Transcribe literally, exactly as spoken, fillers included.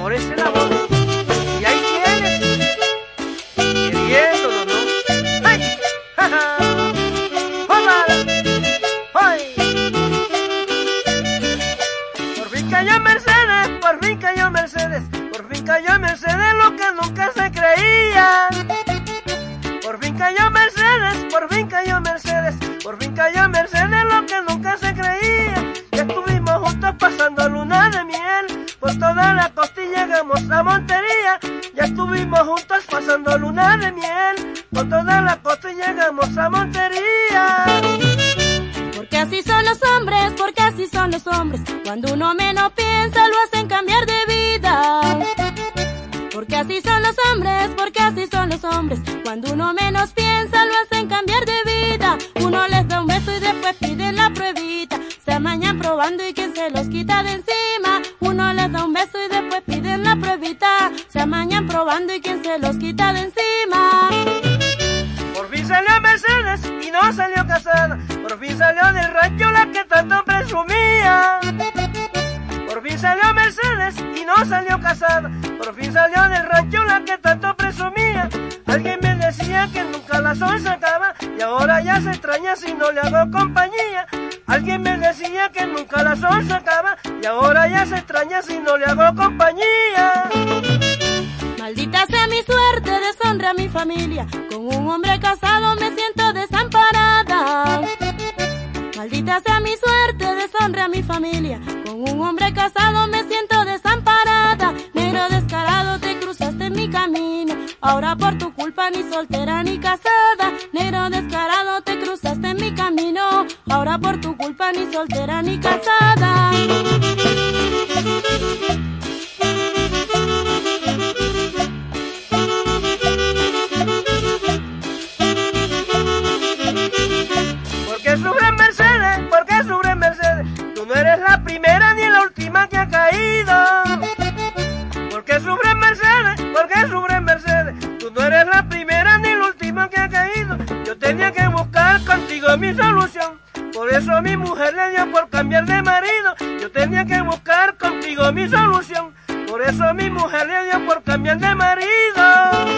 por ese labor. Y ahí tienes, queriéndolo, ¿no? ¡Ay! ¡Ja, ja! ¡Hola! ¡Ay! Por fin cayó Mercedes, por fin cayó Mercedes, por fin cayó Mercedes lo que nunca se creía. Por fin cayó Mercedes, por fin cayó Mercedes, por fin cayó Mercedes lo que nunca se creía. Ya estuvimos juntos pasando luna de miel, por toda la costa y llegamos a Montería. Ya estuvimos juntos pasando luna de miel, por toda la costa y llegamos a Montería. Porque así son los hombres, porque así son los hombres, cuando uno menos piensa lo hacen cambiar de vida. Porque así son los hombres, porque así son los hombres, cuando uno menos piensa lo hacen cambiar de vida. Uno les da un beso y después piden la pruebita, se amañan probando y quien se los quita de encima. Uno les da un beso y después piden la pruebita, se amañan probando y quien se los quita de encima. Por fin salió Mercedes y no salió casada, por fin salió del rancho la que tanto presumía. Por fin salió Mercedes y no salió casada, por fin salió del rancho la que tanto presumía. Alguien me decía que nunca la sol sacaba y ahora ya se extraña si no le hago compañía. Alguien me decía que nunca la sol sacaba y ahora ya se extraña si no le hago compañía. Maldita sea mi suerte, deshonre a mi familia, con un hombre casado me siento desamparada. Maldita sea mi suerte, deshonre a mi familia, con un hombre casado me siento desamparada. Negro descarado te cruzaste en mi camino, ahora por tu culpa ni soltera ni casada. Negro descarado te cruzaste en mi camino, ahora por tu culpa ni soltera ni casada. ¿Por qué sufres Mercedes? ¿Por qué sufres Mercedes? Tú no eres la primera ni la última que ha caído. ¿Por qué sufres Mercedes? ¿Por qué sufres Mercedes? Tú no eres la primera ni la última que ha caído. Yo tenía que buscar contigo mi solución, por eso mi mujer le dio por cambiar de marido. Yo tenía que buscar contigo mi solución, por eso mi mujer le dio por cambiar de marido.